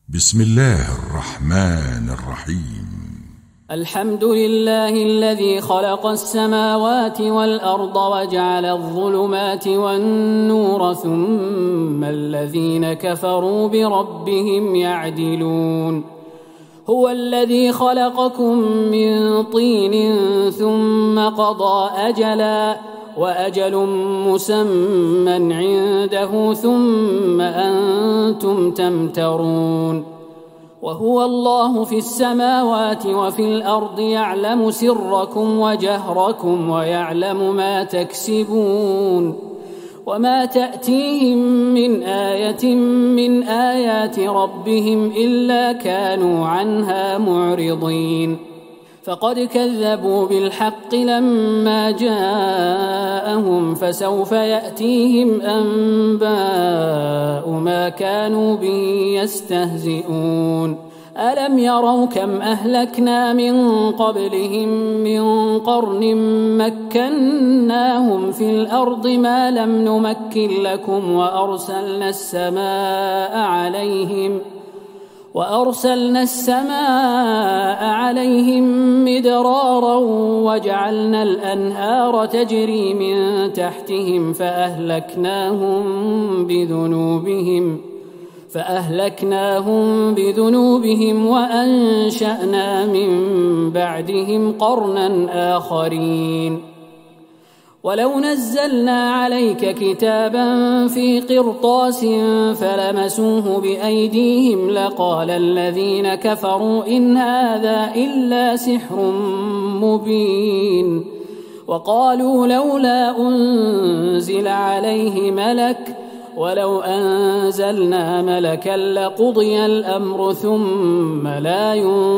بسم الله الرحمن الرحيم. الحمد لله الذي خلق السماوات والأرض وجعل الظلمات والنور ثم الذين كفروا بربهم يعدلون. هو الذي خلقكم من طين ثم قضى أجلا وأجل مسمى عنده ثم أنتم تمترون. وهو الله في السماوات وفي الأرض يعلم سركم وجهركم ويعلم ما تكسبون. وما تأتيهم من آية من آيات ربهم إلا كانوا عنها معرضين. فقد كذبوا بالحق لما جاءهم فسوف يأتيهم أنباء ما كانوا به يستهزئون. ألم يروا كم أهلكنا من قبلهم من قرن مكناهم في الأرض ما لم نمكن لكم وأرسلنا السماء عليهم مدرارا وجعلنا الأنهار تجري من تحتهم فأهلكناهم بذنوبهم وأنشأنا من بعدهم قرنا آخرين. ولو نزلنا عليك كتابا في قرطاس فلمسوه بأيديهم لقال الذين كفروا إن هذا إلا سحر مبين. وقالوا لولا أنزل عليه ملك ولو أنزلنا ملكا لقضي الأمر ثم لا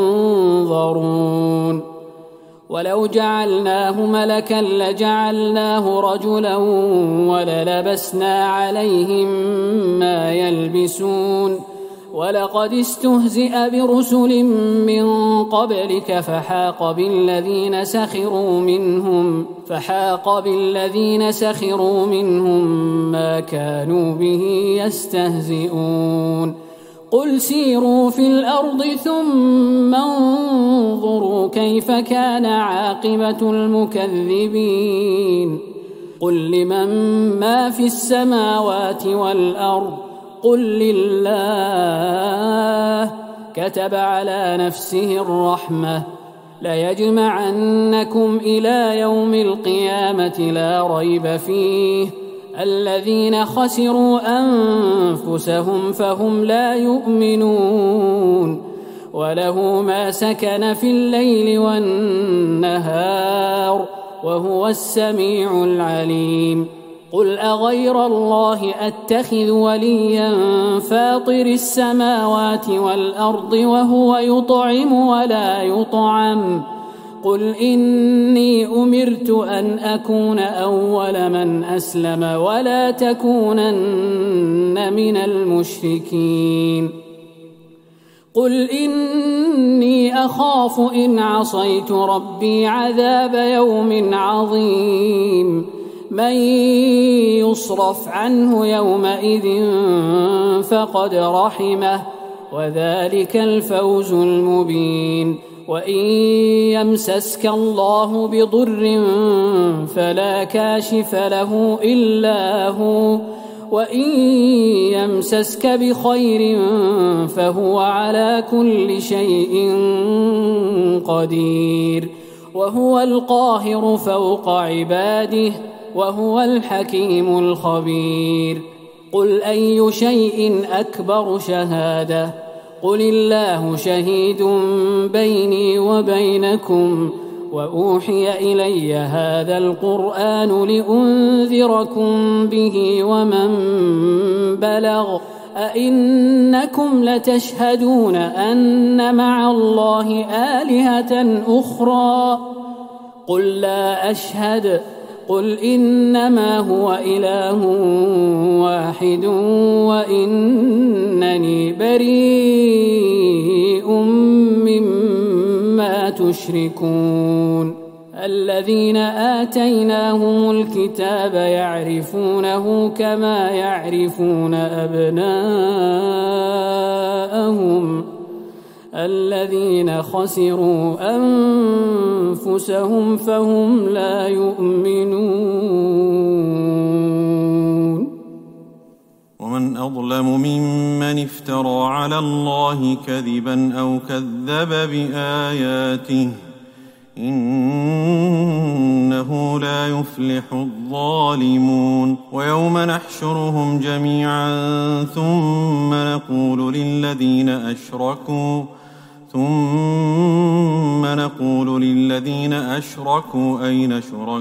ينظرون. ولو جعلناه ملكا لجعلناه رجلا وللبسنا عليهم ما يلبسون. ولقد استهزئ برسل من قبلك فحاق بالذين سخروا منهم ما كانوا به يستهزئون. قل سيروا في الأرض ثم انظروا كيف كان عاقبة المكذبين. قل لمن ما في السماوات والأرض قل لله كتب على نفسه الرحمة ليجمعنكم إلى يوم القيامة لا ريب فيه الذين خسروا أنفسهم فهم لا يؤمنون. وله ما سكن في الليل والنهار وهو السميع العليم. قل أغير الله أتخذ وليا فاطر السماوات والأرض وهو يطعم ولا يطعم. قل إني أمرت أن أكون أول من أسلم ولا تكونن من المشركين. قل إني أخاف إن عصيت ربي عذاب يوم عظيم. من يصرف عنه يومئذ فقد رحمه وذلك الفوز المبين. وإن يمسسك الله بضر فلا كاشف له إلا هو وإن يمسسك بخير فهو على كل شيء قدير. وهو القاهر فوق عباده وهو الحكيم الخبير. قل أي شيء أكبر شهادة قل الله شهيد بيني وبينكم وأوحي إلي هذا القرآن لأنذركم به ومن بلغ. أئنكم لتشهدون أن مع الله آلهة أخرى قل لا أشهد. قل إنما هو إله واحد وإنني بريء مما تشركون. الذين آتيناهم الكتاب يعرفونه كما يعرفون أبناءهم الذين خسروا أنفسهم فهم لا يؤمنون. ومن أظلم ممن افترى على الله كذبا أو كذب بآياته إنه لا يفلح الظالمون. ويوم نحشرهم جميعا ثم نقول للذين أشركوا أين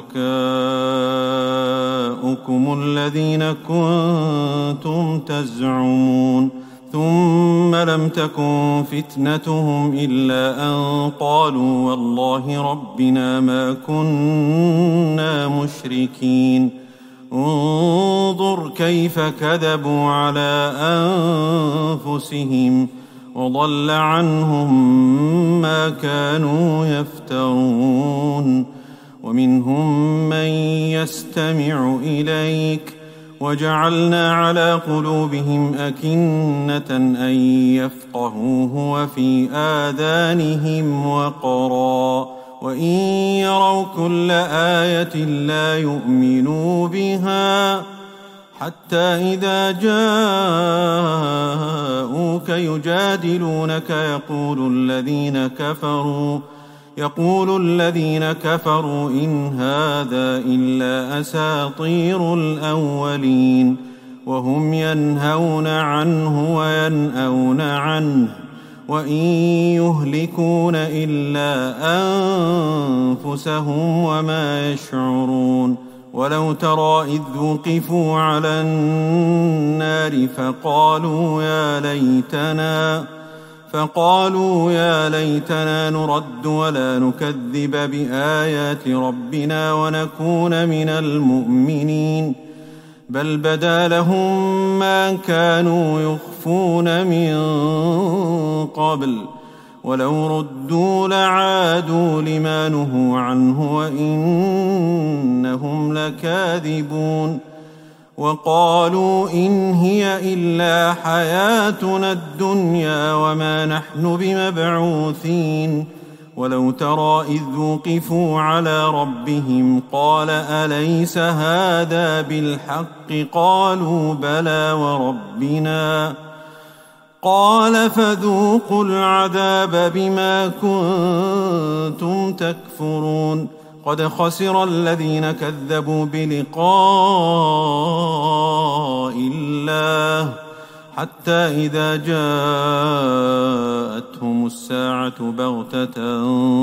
شركاؤكم الذين كنتم تزعمون ثم لم تكن فتنتهم إلا أن قالوا والله ربنا ما كنا مشركين. انظر كيف كذبوا على أنفسهم وضل عنهم ما كانوا يفترون. ومنهم من يستمع إليك وجعلنا على قلوبهم أكنة أن يفقهوه وفي آذانهم وقرا وإن يروا كل آية لا يؤمنوا بها حتى إذا جاءوك يجادلونك يقول الذين كفروا إن هذا إلا أساطير الأولين وهم ينهون عنه وينأون عنه وإن يهلكون إلا أنفسهم وما يشعرون. ولو ترى إذ وقفوا على النار فقالوا يا ليتنا نرد ولا نكذب بآيات ربنا ونكون من المؤمنين بل بدا لهم ما كانوا يخفون من قبل ولو ردوا لعادوا لما نهوا عنه وإنهم لكاذبون. وقالوا إن هي إلا حياتنا الدنيا وما نحن بمبعوثين. ولو ترى إذ وقفوا على ربهم قال أليس هذا بالحق قالوا بلى وربنا قال فذوقوا العذاب بما كنتم تكفرون. قد خسر الذين كذبوا بلقاء الله حتى إذا جاءتهم الساعة بغتة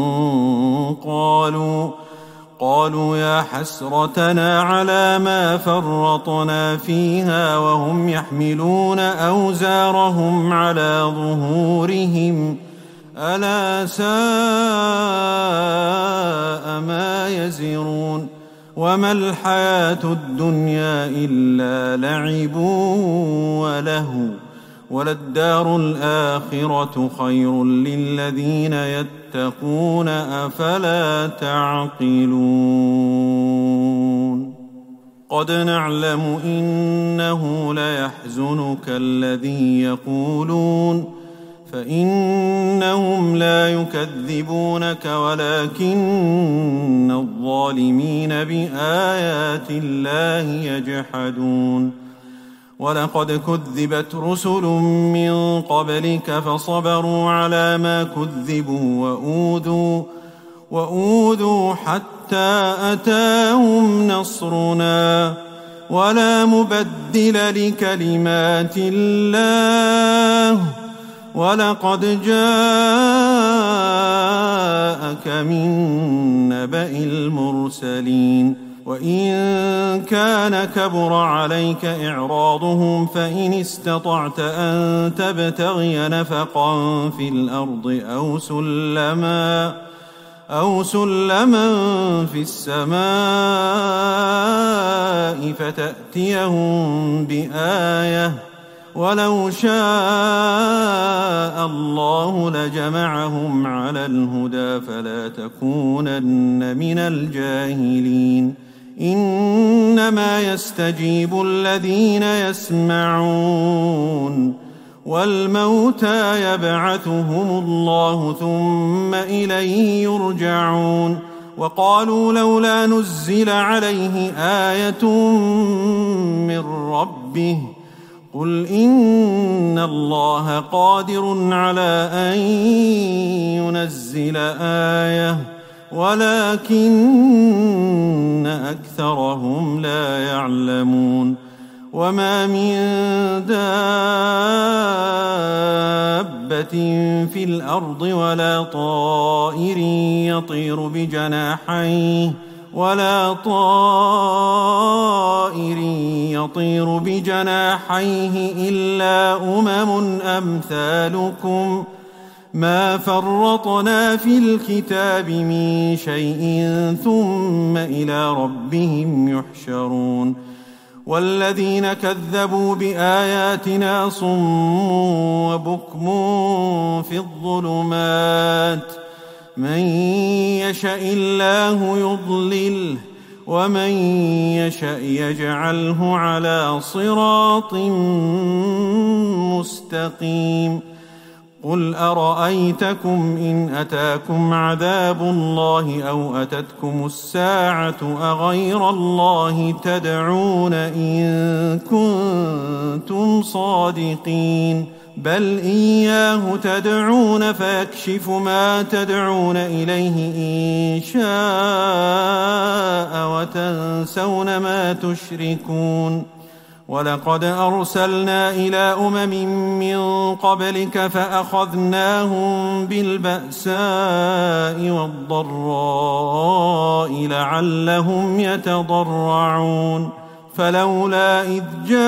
قالوا يا حسرتنا على ما فرطنا فيها وهم يحملون أوزارهم على ظهورهم ألا ساء ما يزرون. وما الحياة الدنيا إلا لعب ولهو وللدار الآخرة خير للذين يتقون أفلا تعقلون. قد نعلم إنه ليحزنك الذي يقولون فإنهم لا يكذبونك ولكن الظالمين بآيات الله يجحدون. ولقد كذبت رسل من قبلك فصبروا على ما كذبوا وأوذوا حتى أتاهم نصرنا ولا مبدل لكلمات الله ولقد جاءك من نبأ المرسلين. وإن كان كبر عليك إعراضهم فإن استطعت أن تبتغي نفقا في الأرض أو سلما في السماء فتأتيهم بآية ولو شاء الله لجمعهم على الهدى فلا تكونن من الجاهلين إنما يستجيب الذين يسمعون والموتى يبعثهم الله ثم إليه يرجعون وقالوا لولا نزل عليه آية من ربه قل إن الله قادر على أن ينزل آية ولكن أكثرهم لا يعلمون وما من دابة في الأرض ولا طائر يطير بجناحيه إلا أمثالكم ما فرطنا في الكتاب من شيء ثم إلى ربهم يحشرون والذين كذبوا بآياتنا صم وبكم في الظلمات من يشاء الله يضلله ومن يشاء يجعله على صراط مستقيم قل أرأيتكم إن أتاكم عذاب الله أو أتتكم الساعة أغير الله تدعون إن كنتم صادقين بل إياه تدعون فيكشف ما تدعون إليه إن شاء وتنسون ما تشركون ولقد أرسلنا إلى من قبلك فأخذناهم بالبأساء والضراء لعلهم يتضرعون فلولا إذ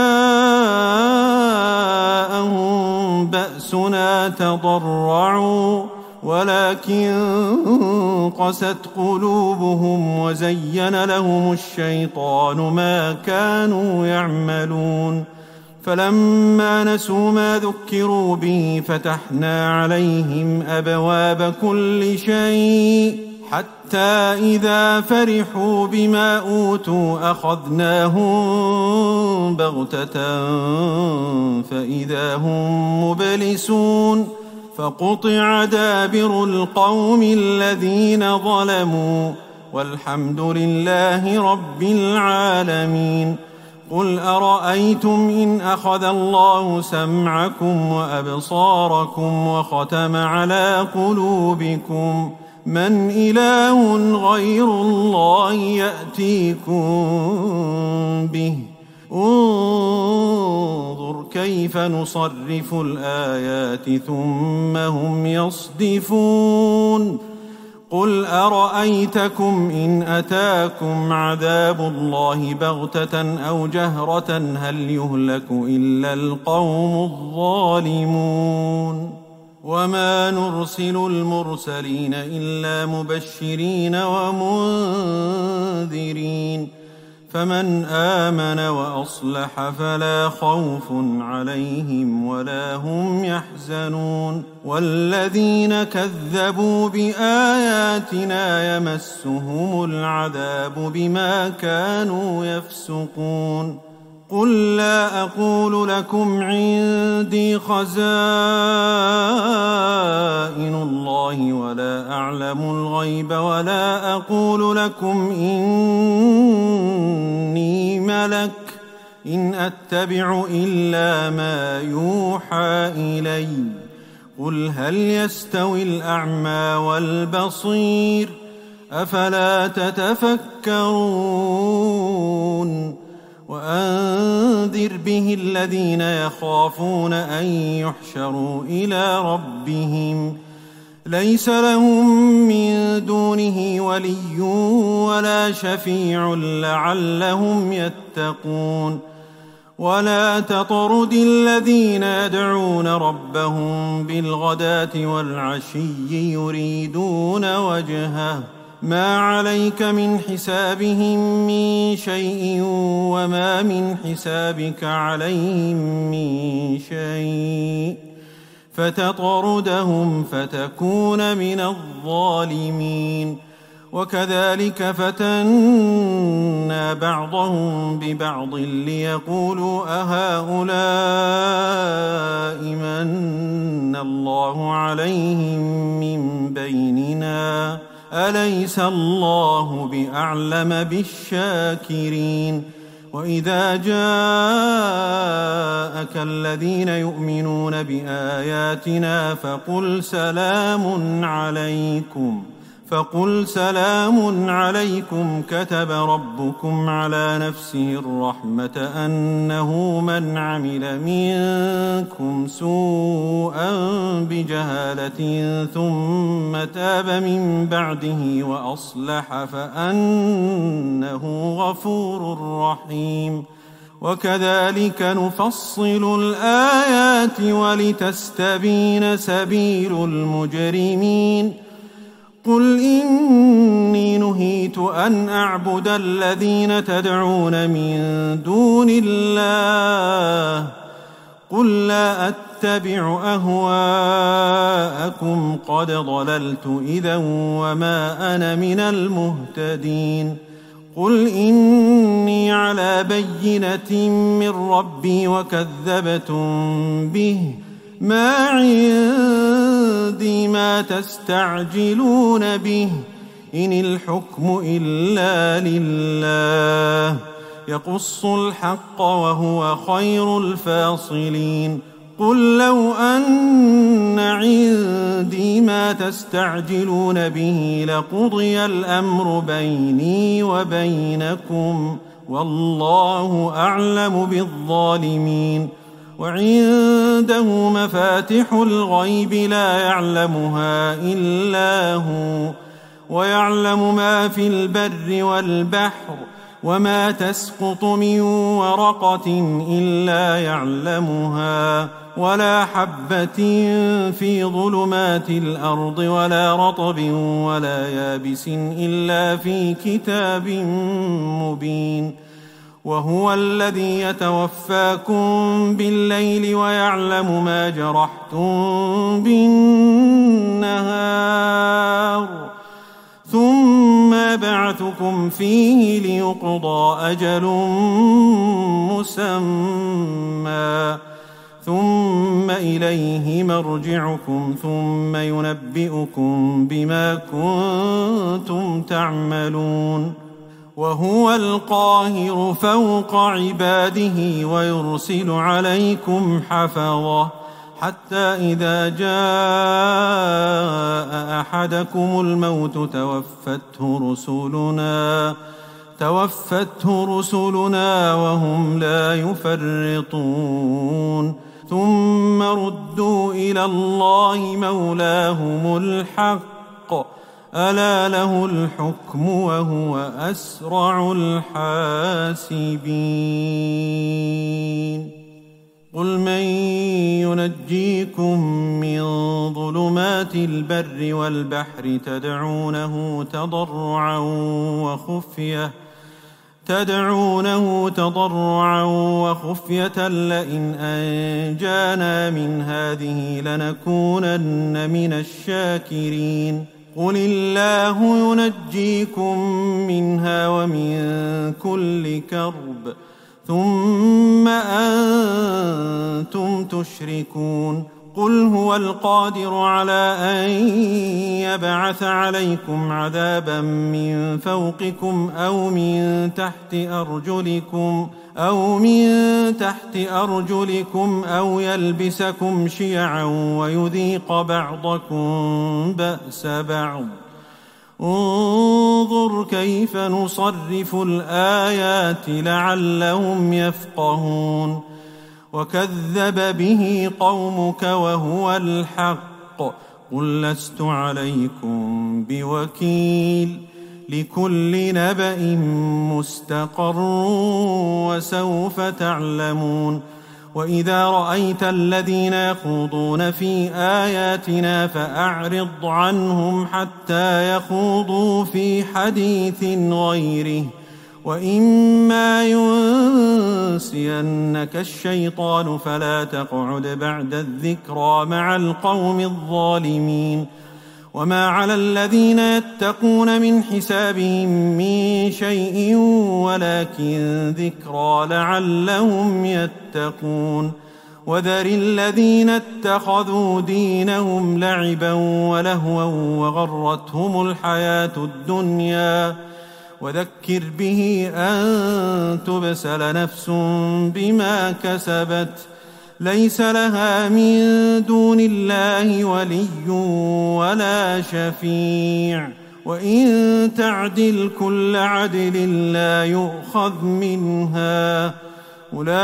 جاءهم بأسنا تضرعوا ولكن قست قلوبهم وزين لهم الشيطان ما كانوا يعملون فلما نسوا ما ذكروا به فتحنا عليهم أبواب كل شيء حتى إذا فرحوا بما أوتوا أخذناهم بغتة فإذا هم مبلسون فقطع دابر القوم الذين ظلموا والحمد لله رب العالمين قل أرأيتم إن أخذ الله سمعكم وأبصاركم وختم على قلوبكم من إله غير الله يأتيكم به انظر كيف نصرف الآيات ثم هم يصدفون قل أرأيتكم إن أتاكم عذاب الله بغتة أو جهرة هل يهلك إلا القوم الظالمون وما نرسل المرسلين إلا مبشرين ومنذرين فمن آمن وأصلح فلا خوف عليهم ولا هم يحزنون والذين كذبوا بآياتنا يمسهم العذاب بما كانوا يفسقون قل لا أقول لكم عندي خزائن الله ولا أعلم الغيب ولا أقول لكم إني ملك إن أتبع إلا ما يوحى إلي قل هل يستوي الأعمى والبصير أفلا تتفكرون وأنذر به الذين يخافون أن يحشروا إلى ربهم ليس لهم من دونه ولي ولا شفيع لعلهم يتقون ولا تطرد الذين يدعون ربهم بالغداة والعشي يريدون وجهه ما عليك من حسابهم من شيء وما من حسابك عليهم من شيء فتطردهم فتكون من الظالمين. وكذلك فتنا بعضهم ببعض ليقولوا أهؤلاء من الله عليهم من بيننا أليس الله بأعلم بالشاكرين. وإذا جاءك الذين يؤمنون بآياتنا فقل سلام عليكم كتب ربكم على نفسه الرحمة أنه من عمل منكم سوءا بجهالة ثم تاب من بعده وأصلح فأنه غفور رحيم. وكذلك نفصل الآيات ولتستبين سبيل المجرمين. قل إني نهيت أن أعبد الذين تدعون من دون الله قل لا أتبع أهواءكم قد ضللت إذا وما أنا من المهتدين. قل إني على بينة من ربي وكذبتم به ما عندي ما تستعجلون به إن الحكم إلا لله يقص الحق وهو خير الفاصلين. قل لو أن عندي ما تستعجلون به لقضي الأمر بيني وبينكم والله أعلم بالظالمين. وعنده مفاتح الغيب لا يعلمها إلا هو ويعلم ما في البر والبحر وما تسقط من ورقة إلا يعلمها ولا حبة في ظلمات الأرض ولا رطب ولا يابس إلا في كتاب مبين. وهو الذي يتوفاكم بالليل ويعلم ما جرحتم بالنهار ثم يبعثكم فيه ليقضى أجل مسمى ثم إليه مرجعكم ثم ينبئكم بما كنتم تعملون. وهو القاهر فوق عباده ويرسل عليكم حفظة حتى إذا جاء أحدكم الموت توفته رسلنا وهم لا يفرطون ثم ردوا إلى الله مولاهم الحق ألا له الحكم وهو أسرع الحاسبين. قل من ينجيكم من ظلمات البر والبحر تدعونه تضرعا وخفية لئن أنجانا من هذه لنكونن من الشاكرين. قل الله ينجيكم منها ومن كل كرب ثم أنتم تشركون. قل هو القادر على أن يبعث عليكم عذابا من فوقكم أو من تحت أرجلكم أو يلبسكم شيعا ويذيق بعضكم بأس بعض. انظر كيف نصرف الآيات لعلهم يفقهون. وكذب به قومك وهو الحق قل لست عليكم بوكيل لكل نبأ مستقر وسوف تعلمون. وإذا رأيت الذين يخوضون في آياتنا فأعرض عنهم حتى يخوضوا في حديث غيره، وإما ينسينك الشيطان فلا تقعد بعد الذكرى مع القوم الظالمين. وما على الذين يتقون من حسابهم من شيء ولكن ذكرى لعلهم يتقون. وذر الذين اتخذوا دينهم لعبا ولهوا وغرتهم الحياة الدنيا، وذكر به أن تبسل نفس بما كسبت ليس لها من دون الله ولي ولا شفيع، وإن تعدل كل عدل لا يؤخذ منها. أولئك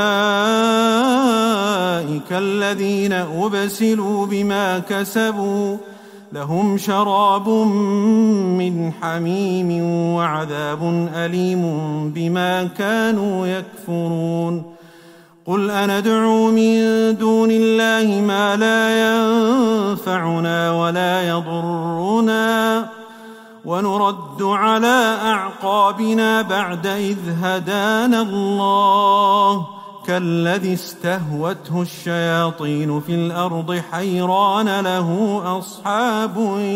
الذين أبسلوا بما كسبوا لهم شراب من حميم وعذاب أليم بما كانوا يكفرون. قل أندعو من دون الله ما لا ينفعنا ولا يضرنا ونرد على أعقابنا بعد إذ هدانا الله كالذي استهوته الشياطين في الأرض حيران له أصحاب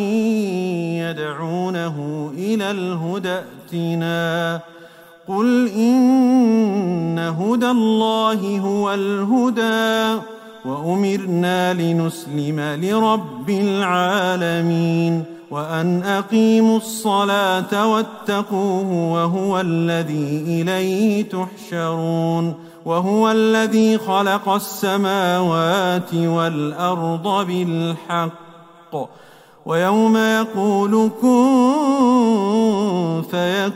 يدعونه إلى الهدى ائتنا. قل إن هدى الله هو الهدى وأمرنا لنسلم لرب العالمين وأن أقيموا الصلاة واتقوه وهو الذي إليه تحشرون. وهو الذي خلق السماوات والأرض بالحق ويوم يقول كن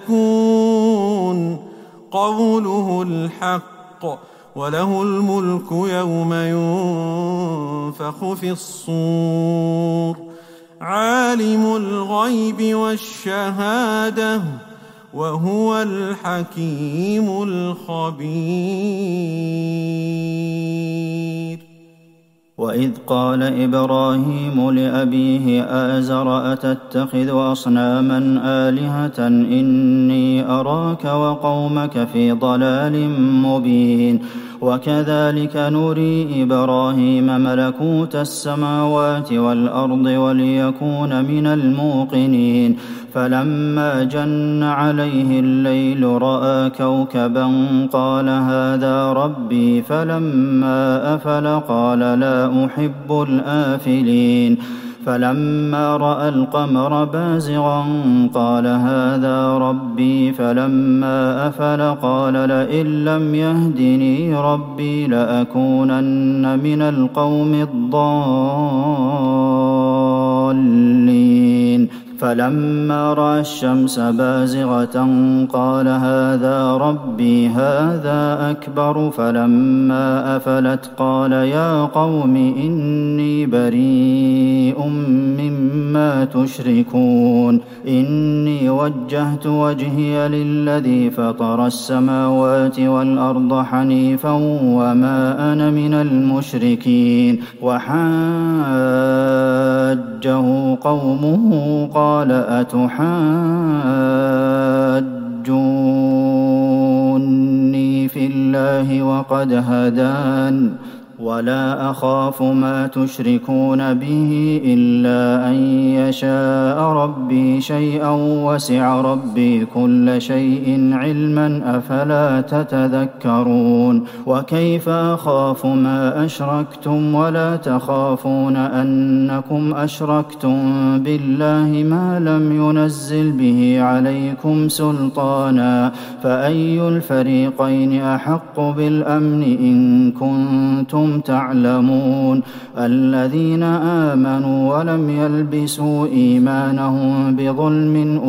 فيكون قوله الحق وله الملك يوم ينفخ في الصور عالم الغيب والشهادة وهو الحكيم الخبير. وإذ قال إبراهيم لأبيه آزر أتتخذ أصناما آلهة إني أراك وقومك في ضلال مبين. وكذلك نري إبراهيم ملكوت السماوات والأرض وليكون من الموقنين. فلما جن عليه الليل رأى كوكبا قال هذا ربي فلما أفل قال لا أحب الآفلين. فلما رأى القمر بازغا قال هذا ربي فلما أفل قال لئن لم يهدني ربي لأكونن من القوم الضالين. فلما رأى الشمس بازغة قال هذا ربي هذا أكبر. فلما أفلت قال يا قوم إني بريء مما تشركون. إني وجهت وجهي للذي فطر السماوات والأرض حنيفا وما أنا من المشركين. وحاجه قومه قال أتحاجوني في الله وقد هدان ولا أخاف ما تشركون به إلا أن يشاء ربي شيئا وسع ربي كل شيء علما أفلا تتذكرون. وكيف أخاف ما أشركتم ولا تخافون أنكم أشركتم بالله ما لم ينزل به عليكم سلطانا فأي الفريقين أحق بالأمن إن كنتم تعلمون. الذين آمنوا ولم يلبسوا إيمانهم بظلم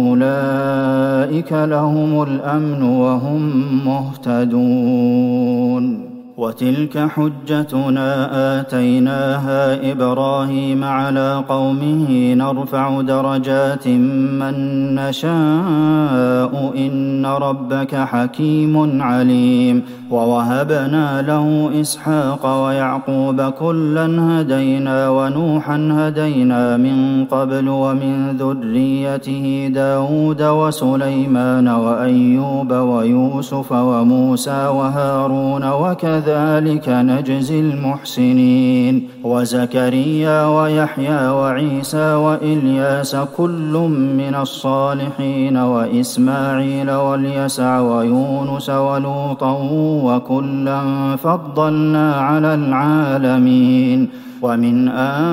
أولئك لهم الأمن وهم مهتدون. وتلك حجتنا آتيناها إبراهيم على قومه نرفع درجات من نشاء إن ربك حكيم عليم ووهبنا له إسحاق ويعقوب كلا هدينا ونوحا هدينا من قبل ومن ذريته داود وسليمان وأيوب ويوسف وموسى وهارون وكذلك نجزي المحسنين وزكريا ويحيى وعيسى وإلياس كل من الصالحين وإسماعيل واليسع ويونس ولوطا وكلا فضلنا على العالمين ومن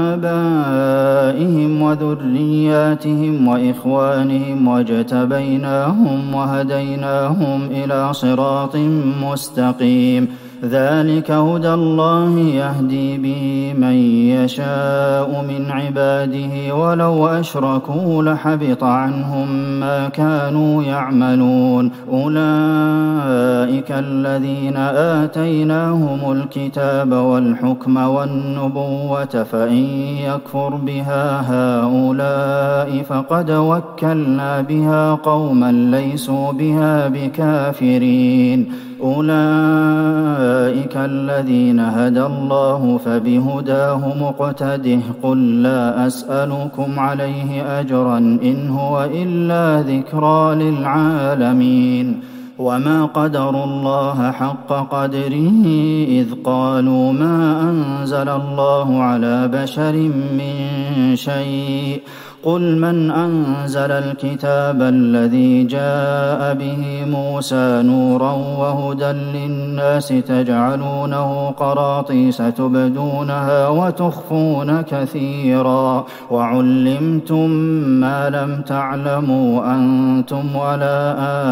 آبائهم وذرياتهم وإخوانهم واجتبيناهم وهديناهم إلى صراط مستقيم ذلك هدى الله يهدي به من يشاء من عباده ولو أشركوا لحبط عنهم ما كانوا يعملون أولئك الذين آتيناهم الكتاب والحكم والنبوة فإن يكفر بها هؤلاء فقد وكلنا بها قوما ليسوا بها بكافرين أولئك الذين هدى الله فبهداه مقتده قل لا أسألكم عليه أجرا إن هو إلا ذكرى للعالمين وما قدروا الله حق قدره إذ قالوا ما أنزل الله على بشر من شيء قل من أنزل الكتاب الذي جاء به موسى نورا وهدى للناس تجعلونه قراطيس تبدونها وتخفون كثيرا وعلمتم ما لم تعلموا أنتم ولا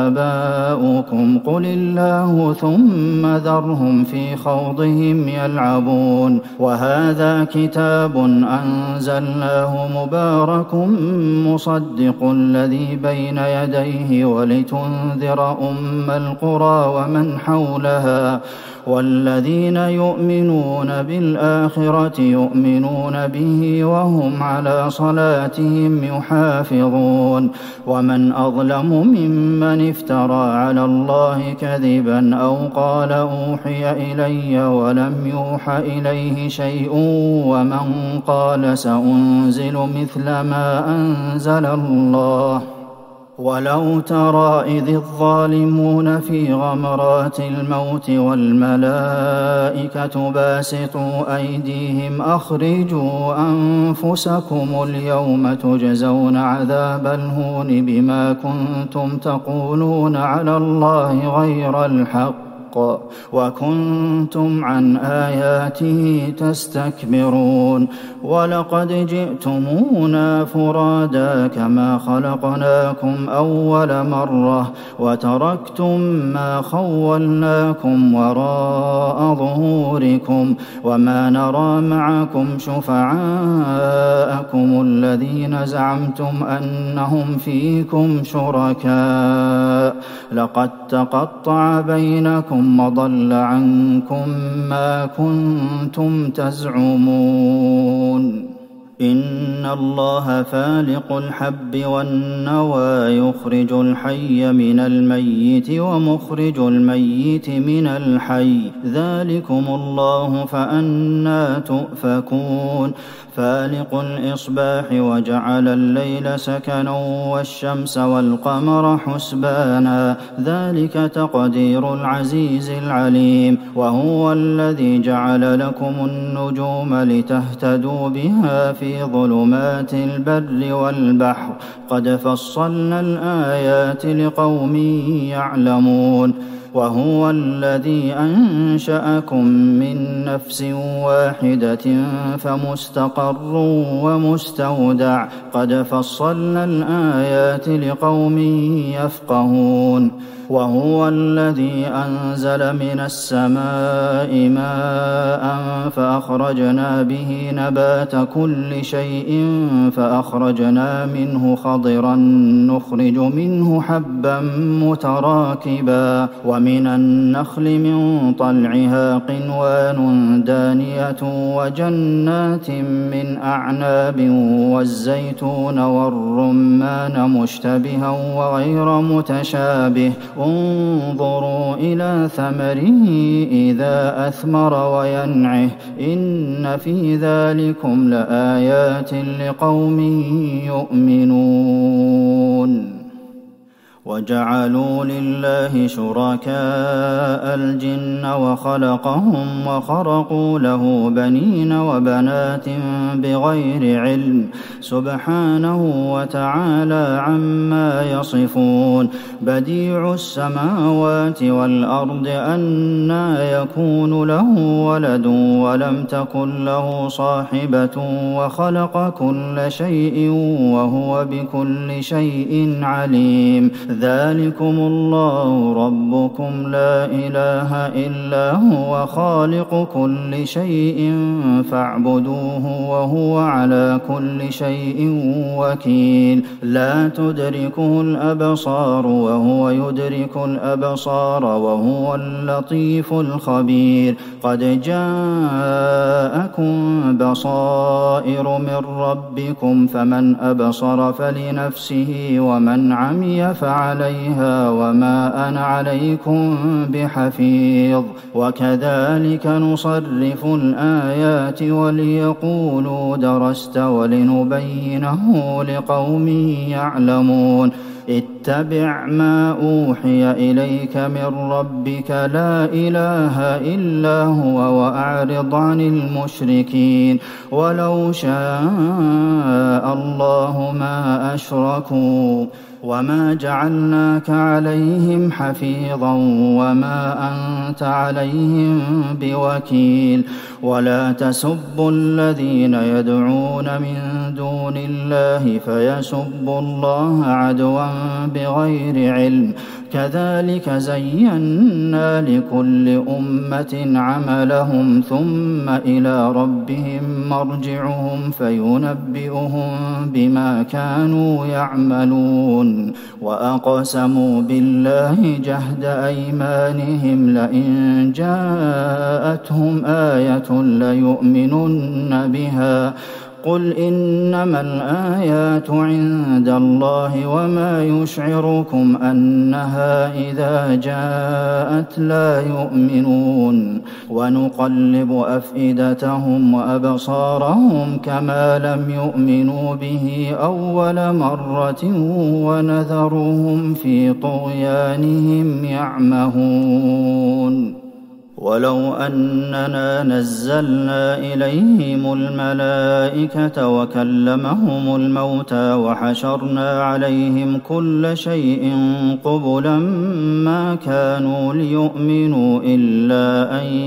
آباؤكم قل الله ثم ذرهم في خوضهم يلعبون وهذا كتاب أنزلناه مبارك مصدق الذي بين يديه ولتنذر أم القرى ومن حولها والذين يؤمنون بالآخرة يؤمنون به وهم على صلاتهم يحافظون ومن أظلم ممن افترى على الله كذبا أو قال أوحي إلي ولم يوح إليه شيء ومن قال سأنزل مثل ما أنزل الله ولو ترى إذ الظالمون في غمرات الموت والملائكة باسطوا أيديهم أخرجوا أنفسكم اليوم تجزون عذاب الهون بما كنتم تقولون على الله غير الحق وكنتم عن آياته تستكبرون ولقد جئتمونا فرادا كما خلقناكم أول مرة وتركتم ما خولناكم وراء ظهوركم وما نرى معكم شفعاءكم الذين زعمتم أنهم فيكم شركاء لقد تقطع بينكم وضل عنكم ما كنتم تزعمون إن الله فالق الحب والنوى يخرج الحي من الميت ومخرج الميت من الحي ذلكم الله فأنى تؤفكون فالق الإصباح وجعل الليل سكنا والشمس والقمر حسبانا ذلك تقدير العزيز العليم وهو الذي جعل لكم النجوم لتهتدوا بها في ظلمات البر والبحر قد فصلنا الآيات لقوم يعلمون وهو الذي أنشأكم من نفس واحدة فمستقر ومستودع قد فصلنا الآيات لقوم يفقهون وهو الذي أنزل من السماء ماء فأخرجنا به نبات كل شيء فأخرجنا منه خضرا نخرج منه حبا متراكبا ومن ومن النخل من طلعها قنوان دانية وجنات من أعناب والزيتون والرمان مشتبها وغير متشابه انظروا إلى ثمره إذا أثمر وينعه إن في ذلكم لآيات لقوم يؤمنون وجعلوا لله شركاء الجن وخلقهم وخرقوا له بنين وبنات بغير علم سبحانه وتعالى عما يصفون بديع السماوات والأرض أنى يكون له ولد ولم تكن له صاحبة وخلق كل شيء وهو بكل شيء عليم ذلكم الله ربكم لا إله إلا هو خالق كل شيء فاعبدوه وهو على كل شيء وكيل لا تدركه الأبصار وهو يدرك الأبصار وهو اللطيف الخبير قد جاءكم بصائر من ربكم فمن أبصر فلنفسه ومن عمي فعليها وما أنا عليكم بحفيظ وكذلك نصرف الآيات وليقولوا درست ولنبينه لقوم يعلمون اتبع ما أوحي إليك من ربك لا إله إلا هو وأعرض عن المشركين ولو شاء الله ما أشركوا وما جعلناك عليهم حفيظا وما أنت عليهم بوكيل ولا تسبوا الذين يدعون من دون الله فيسبوا الله عدوا بغير علم كذلك زينا لكل أمة عملهم ثم إلى ربهم مرجعهم فينبئهم بما كانوا يعملون وأقسموا بالله جهد أيمانهم لئن جاءتهم آية ليؤمنن بها قل إنما الآيات عند الله وما يشعركم أنها إذا جاءت لا يؤمنون ونقلب أفئدتهم وأبصارهم كما لم يؤمنوا به أول مرة ونذرهم في طغيانهم يعمهون ولو أننا نزلنا إليهم الملائكة وكلمهم الموتى وحشرنا عليهم كل شيء قبلا ما كانوا ليؤمنوا إلا أن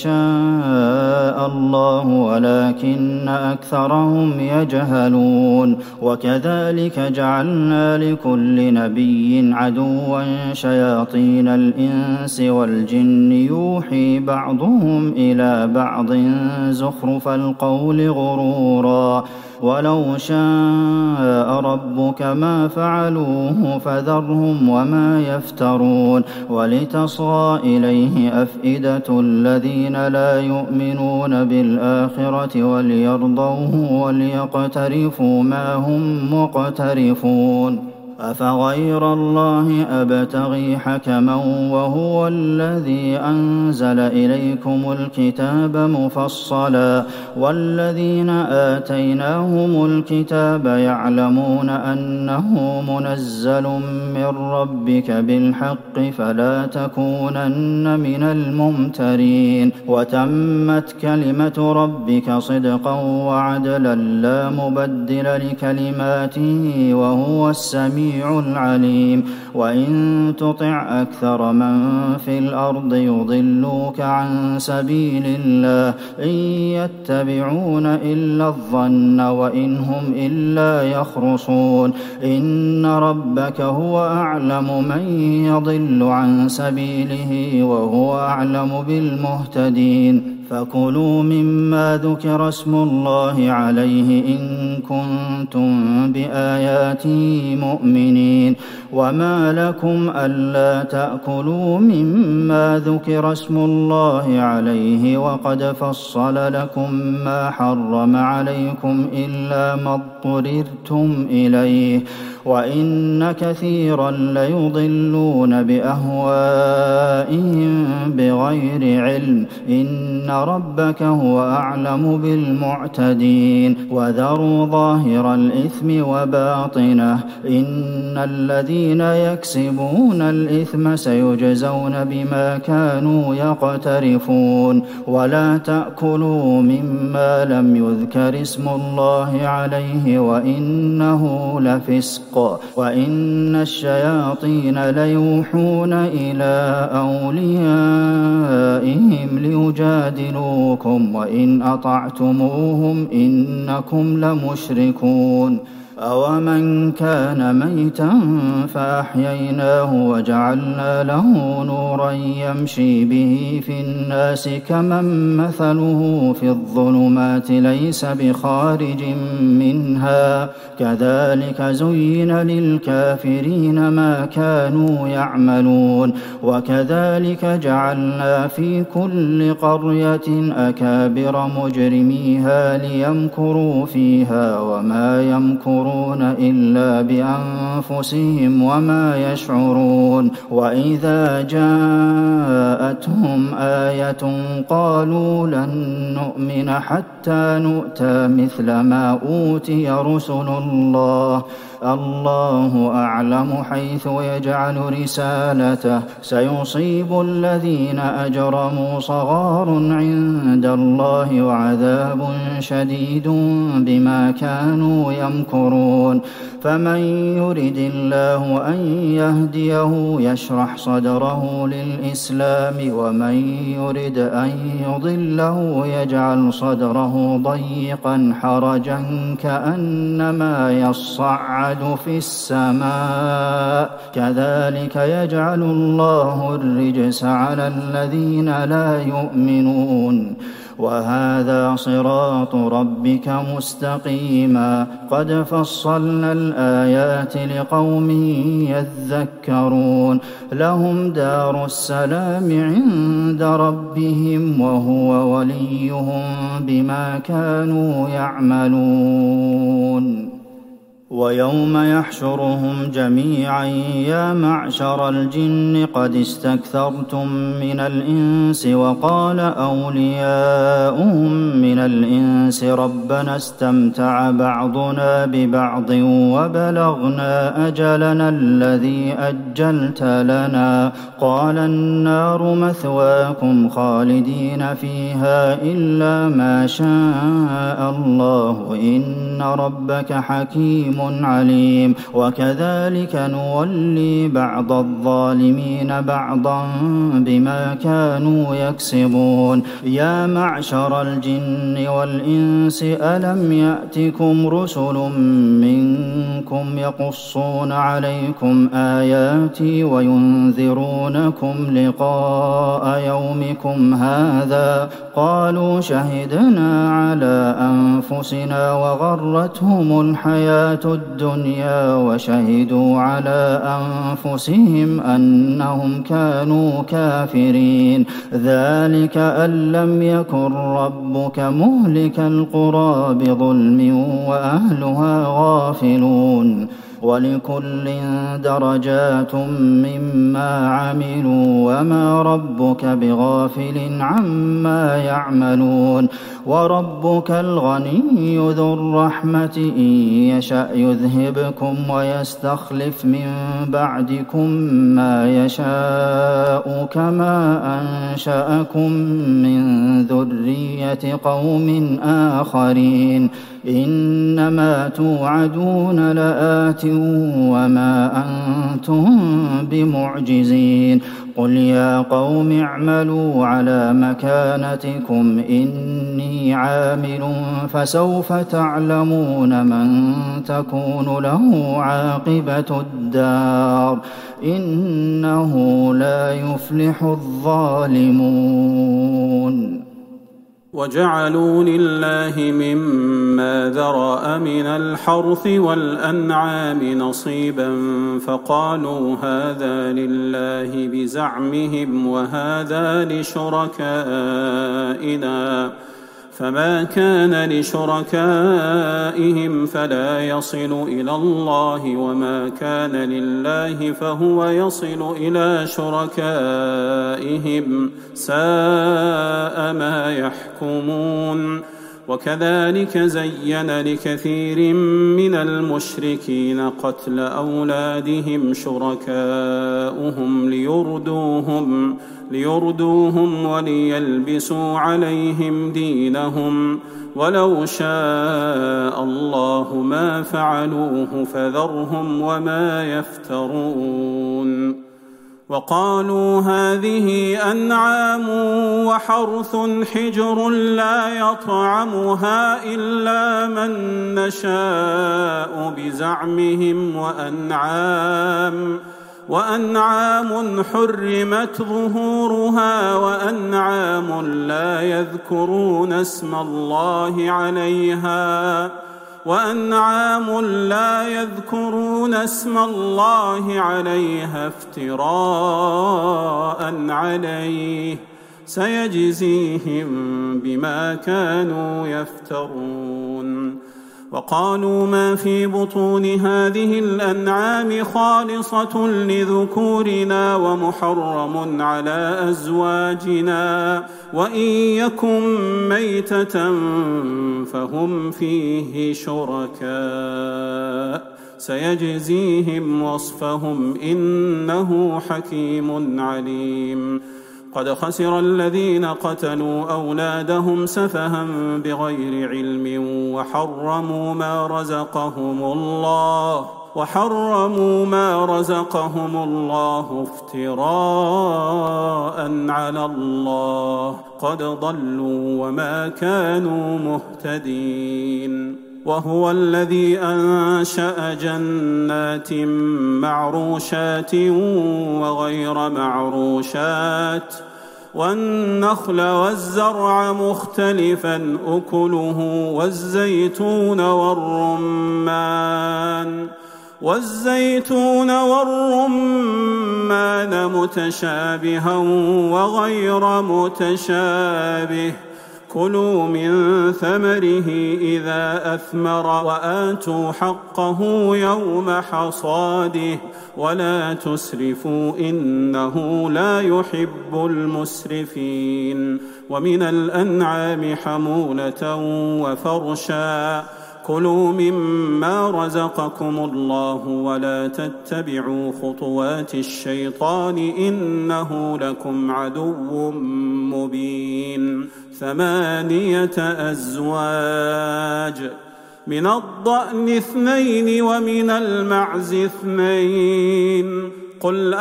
يشاء الله ولكن أكثرهم يجهلون وكذلك جعلنا لكل نبي عدوا شياطين الإنس والجن يوحي بعضهم إلى بعض زخرف القول غرورا ولو شاء ربك ما فعلوه فذرهم وما يفترون ولتصغى إليه أفئدة الذين لا يؤمنون بالآخرة وليرضوه وليقترفوا ما هم مقترفون أفغير الله أبتغي حكما وهو الذي أنزل إليكم الكتاب مفصلا والذين آتيناهم الكتاب يعلمون أنه منزل من ربك بالحق فلا تكونن من الممترين وتمت كلمة ربك صدقا وعدلا لا مبدل لكلماته وهو السميع العليم وإن تطع أكثر من في الأرض يضلوك عن سبيل الله إن يتبعون إلا الظن وإن هم إلا يخرصون إن ربك هو أعلم من يضل عن سبيله وهو أعلم بالمهتدين فكلوا مما ذكر اسم الله عليه إن كنتم بآياته مؤمنين وما لكم ألا تأكلوا مما ذكر اسم الله عليه وقد فصل لكم ما حرم عليكم إلا ما اضطررتم إليه وإن كثيرا ليضلون بأهوائهم بغير علم إن ربك هو أعلم بالمعتدين وذروا ظاهر الإثم وباطنه إن الذين يكسبون الإثم سيجزون بما كانوا يقترفون ولا تأكلوا مما لم يذكر اسم الله عليه وإنه لفسق وإن الشياطين ليوحون إلى أوليائهم ليجادلوكم وإن أطعتموهم إنكم لمشركون أومن كان ميتا فأحييناه وجعلنا له نورا يمشي به في الناس كمن مثله في الظلمات ليس بخارج منها كذلك زين للكافرين ما كانوا يعملون وكذلك جعلنا في كل قرية أكابر مجرميها ليمكروا فيها وما يمكرون إلا بأنفسهم وما يشعرون وإذا جاءتهم آية قالوا لن نؤمن حتى نؤتى مثل ما أوتي رسل الله الله أعلم حيث يجعل رسالته سيصيب الذين أجرموا صغار عند الله وعذاب شديد بما كانوا يمكرون فمن يرد الله أن يهديه يشرح صدره للإسلام ومن يرد أن يضله يجعل صدره ضيقا حرجا كأنما يصعد في السماء كذلك يجعل الله الرجس على الذين لا يؤمنون وهذا صراط ربك مستقيما قد فصلنا الآيات لقوم يذكرون لهم دار السلام عند ربهم وهو وليهم بما كانوا يعملون ويوم يحشرهم جميعا يا معشر الجن قد استكثرتم من الإنس وقال أولياؤهم من الإنس ربنا استمتع بعضنا ببعض وبلغنا أجلنا الذي أجلت لنا قال النار مثواكم خالدين فيها إلا ما شاء الله إن ربك حكيم عليم وكذلك نولي بعض الظالمين بعضا بما كانوا يكسبون يا معشر الجن والإنس ألم يأتكم رسل منكم يقصون عليكم آياتي وينذرونكم لقاء يومكم هذا قالوا شهدنا على أنفسنا وغرتهم الحياة الدنيا وشهدوا على أنفسهم أنهم كانوا كافرين ذلك أن لم يكن ربك مهلك القرى بظلم وأهلها غافلون ولكل درجات مما عملوا وما ربك بغافل عما يعملون وربك الغني ذو الرحمة إن يشأ يذهبكم ويستخلف من بعدكم ما يشاء كما أنشأكم من ذرية قوم آخرين إنما توعدون لآت وما أنتم بمعجزين قل يا قوم اعملوا على مكانتكم إني عامل فسوف تعلمون من تكون له عاقبة الدار إنه لا يفلح الظالمون وجعلوا لله مما ذرأ من الحرث والأنعام نصيبا فقالوا هذا لله بزعمهم وهذا لشركائنا فما كان لشركائهم فلا يصل إلى الله وما كان لله فهو يصل إلى شركائهم ساء ما يحكمون. وكذلك زين لكثير من المشركين قتل أولادهم شركاؤهم ليردوهم وليلبسوا عليهم دينهم ولو شاء الله ما فعلوه فذرهم وما يفترون. وقالوا هذه أنعام وحرث حجر لا يطعمها إلا من نشاء بزعمهم وأنعام حرمت ظهورها وأنعام لا يذكرون اسم الله عليها افتراء عليه سيجزيهم بما كانوا يفترون. وقالوا ما في بطون هذه الأنعام خالصة لذكورنا ومحرم على أزواجنا وإن يكن ميتة فهم فيه شركاء سيجزيهم وصفهم إنه حكيم عليم. قد خسر الذين قتلوا أولادهم سفها بغير علم وحرموا ما رزقهم الله افتراء على الله قد ضلوا وما كانوا مهتدين. وهو الذي أنشأ جنات معروشات وغير معروشات والنخل والزرع مختلفا أكله والزيتون والرمان متشابها وغير متشابه كلوا من ثمره إذا أثمر وآتوا حقه يوم حصاده ولا تسرفوا إنه لا يحب المسرفين. ومن الأنعام حمولة وفرشا كلوا مما رزقكم الله ولا تتبعوا خطوات الشيطان إنه لكم عدو مبين. 8 أزواج من الضأن 2 ومن المعز 2 قل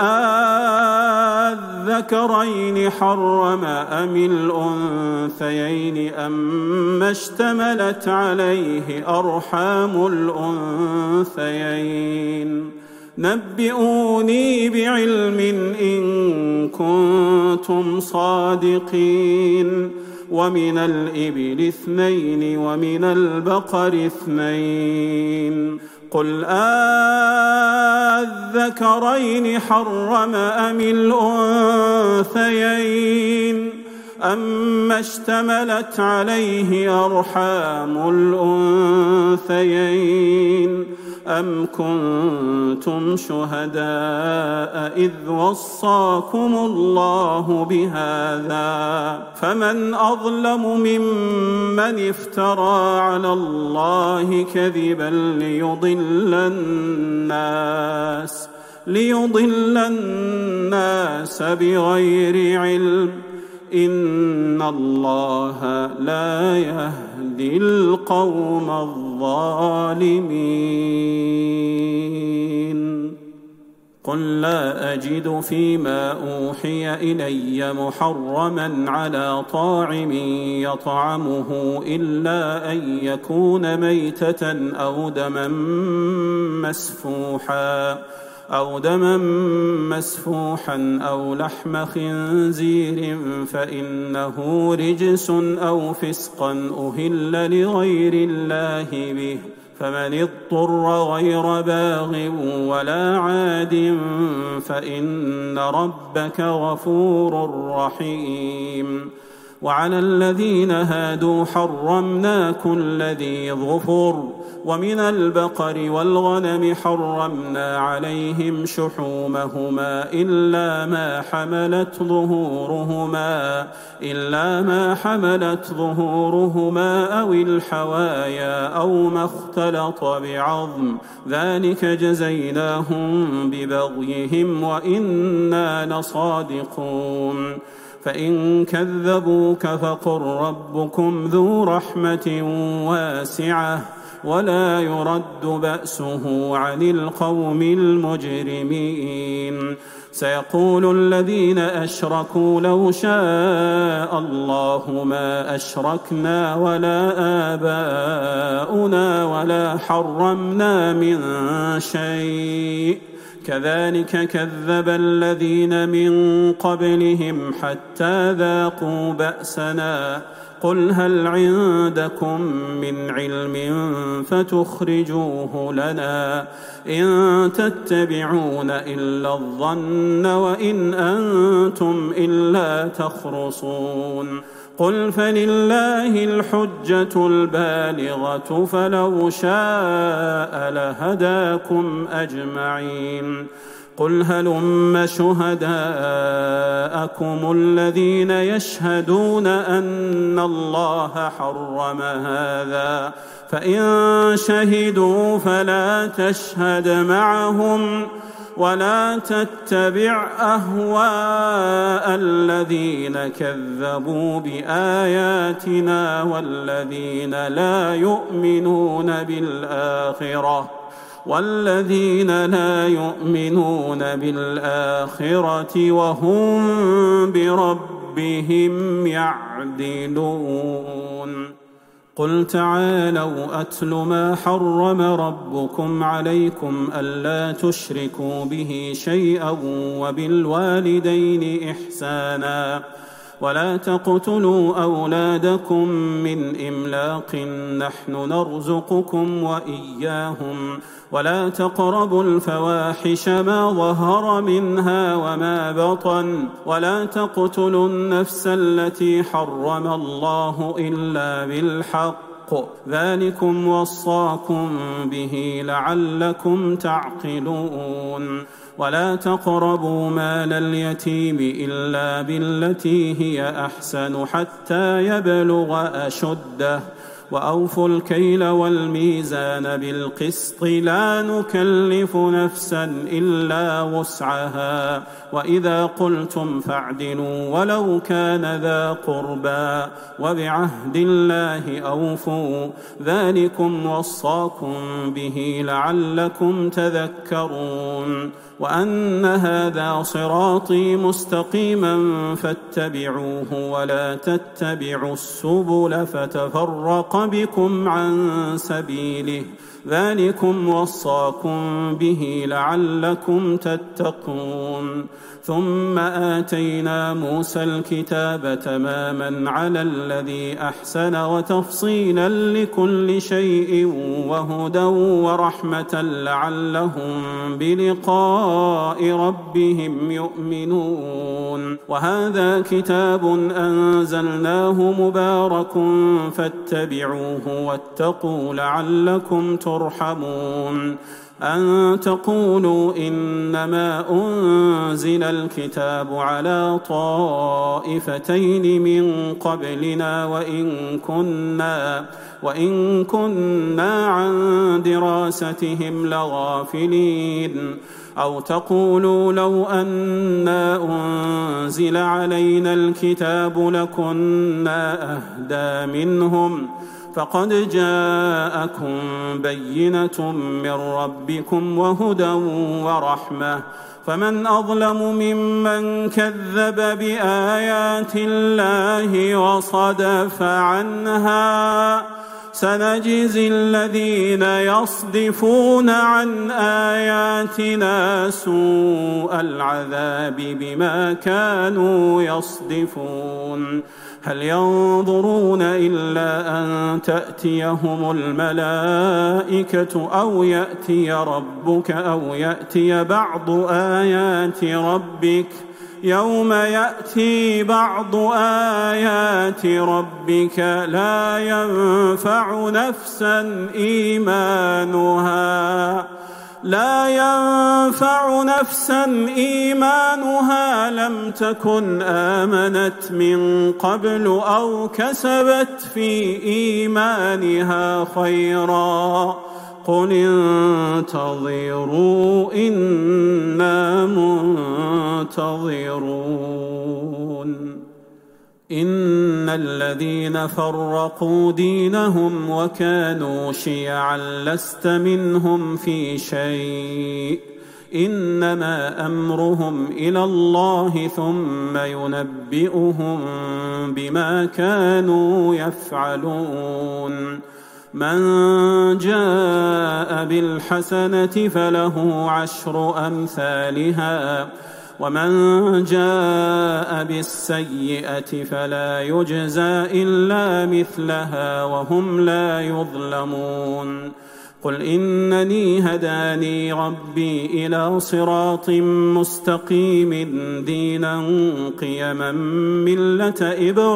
أذكرين حرم أم الأنثيين أما اشتملت عليه أرحام الأنثيين نبئوني بعلم إن كنتم صادقين. ومن الإبل 2 ومن البقر 2 قل أذكرين حرم أم الأنثيين أما اشتملت عليه أرحام الأنثيين أم كنتم شهداء إذ وصاكم الله بهذا فمن أظلم ممن افترى على الله كذبا ليضل الناس بغير علم إن الله لا يهدي القوم الظالمين. قل لا أجد فيما أوحي إلي محرما على طاعم يطعمه إلا أن يكون ميتة أو دما مسفوحا أو دما مسفوحا أو لحم خنزير فإنه رجس أو فسقا أهل لغير الله به، فمن اضطر غير باغ ولا عاد فإن ربك غفور رحيم. وعلى الذين هادوا حرمنا كل ذي ظفر، ومن البقر والغنم حرمنا عليهم شحومهما إلا ما حملت ظهورهما أو الحوايا أو ما اختلط بعظم، ذلك جزيناهم ببغيهم وإنا لصادقون. فإن كذبوك فقل ربكم ذو رحمة واسعة ولا يرد بأسه عن القوم المجرمين. سيقول الذين أشركوا لو شاء الله ما أشركنا ولا آباؤنا ولا حرمنا من شيء، كذلك كذب الذين من قبلهم حتى ذاقوا بأسنا. قل هل عندكم من علم فتخرجوه لنا؟ إن تتبعون إلا الظن وإن أنتم إلا تخرصون. قل فلله الحجة البالغة فلو شاء لهداكم أجمعين. قل هلم شهداءكم الذين يشهدون أن الله حرم هذا، فإن شهدوا فلا تشهد معهم ولا تتبع أهواء الذين كذبوا بآياتنا والذين لا يؤمنون بالآخرة وهم بربهم يعدلون. قل تعالوا أتل ما حرم ربكم عليكم ألا تشركوا به شيئا وبالوالدين إحسانا ولا تقتلوا أولادكم من إملاق نحن نرزقكم وإياهم ولا تقربوا الفواحش ما ظهر منها وما بطن ولا تقتلوا النفس التي حرم الله إلا بالحق، ذلكم وصاكم به لعلكم تعقلون. ولا تقربوا مال اليتيم إلا بالتي هي أحسن حتى يبلغ أشده، وأوفوا الكيل والميزان بالقسط لا نكلف نفسا إلا وسعها، وإذا قلتم فاعدلوا ولو كان ذا قربى وبعهد الله أوفوا، ذلكم وصاكم به لعلكم تذكرون. وأن هذا صراطي مستقيما فاتبعوه ولا تتبعوا السبل فتفرق بكم عن سبيله، ذلكم وصاكم به لعلكم تتقون. ثم آتينا موسى الكتاب تماما على الذي أحسن وتفصيلا لكل شيء وهدى ورحمة لعلهم بلقاء ربهم يؤمنون. وهذا كتاب أنزلناه مبارك فاتبعوه واتقوا لعلكم ترحمون. أن تقولوا إنما أنزل الكتاب على طائفتين من قبلنا وإن كنا عن دراستهم لغافلين، أو تقولوا لو أنا أنزل علينا الكتاب لكنا أهدى منهم، فقد جاءكم بينة من ربكم وهدى ورحمة، فمن أظلم ممن كذب بآيات الله وصدف عنها، سنجزي الذين يصدفون عن آياتنا سوء العذاب بما كانوا يصدفون هل ينظرون إلا أن تأتيهم الملائكة أو يأتي ربك أو يأتي بعض آيات ربك يوم يأتي بعض آيات ربك لا ينفع نفسا إيمانها لم تكن آمنت من قبل أو كسبت في إيمانها خيرا قل انتظروا إنا منتظرون إن الذين فرقوا دينهم وكانوا شيعا لست منهم في شيء إنما أمرهم إلى الله ثم ينبئهم بما كانوا يفعلون من جاء بالحسنة فله 10 أمثالها ومن جاء بالسيئة فلا يجزى إلا مثلها وهم لا يظلمون قل إنني هداني ربي إلى صراط مستقيم دينا قيما ملة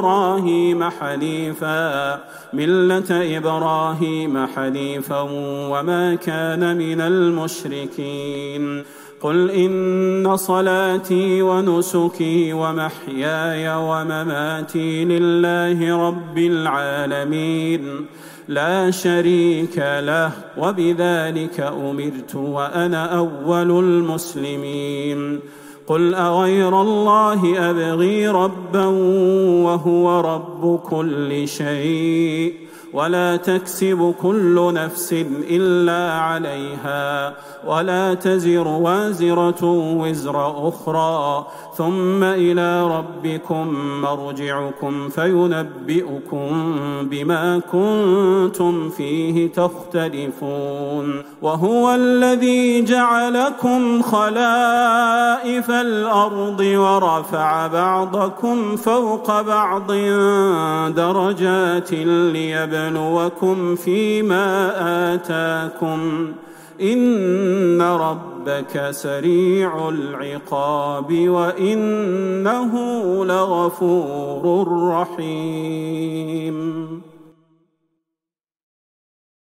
إبراهيم حنيفا وما كان من المشركين قل إن صلاتي ونسكي ومحياي ومماتي لله رب العالمين لا شريك له وبذلك أمرت وأنا أول المسلمين قل أغير الله أبغي ربا وهو رب كل شيء ولا تكسب كل نفس إلا عليها ولا تزر وازرة وزر أخرى ثم إلى ربكم مرجعكم فينبئكم بما كنتم فيه تختلفون وهو الذي جعلكم خلائف الأرض ورفع بعضكم فوق بعض درجات ليبلوكم فيما آتاكم إن ربك سريع العقاب وإنه لغفور رحيم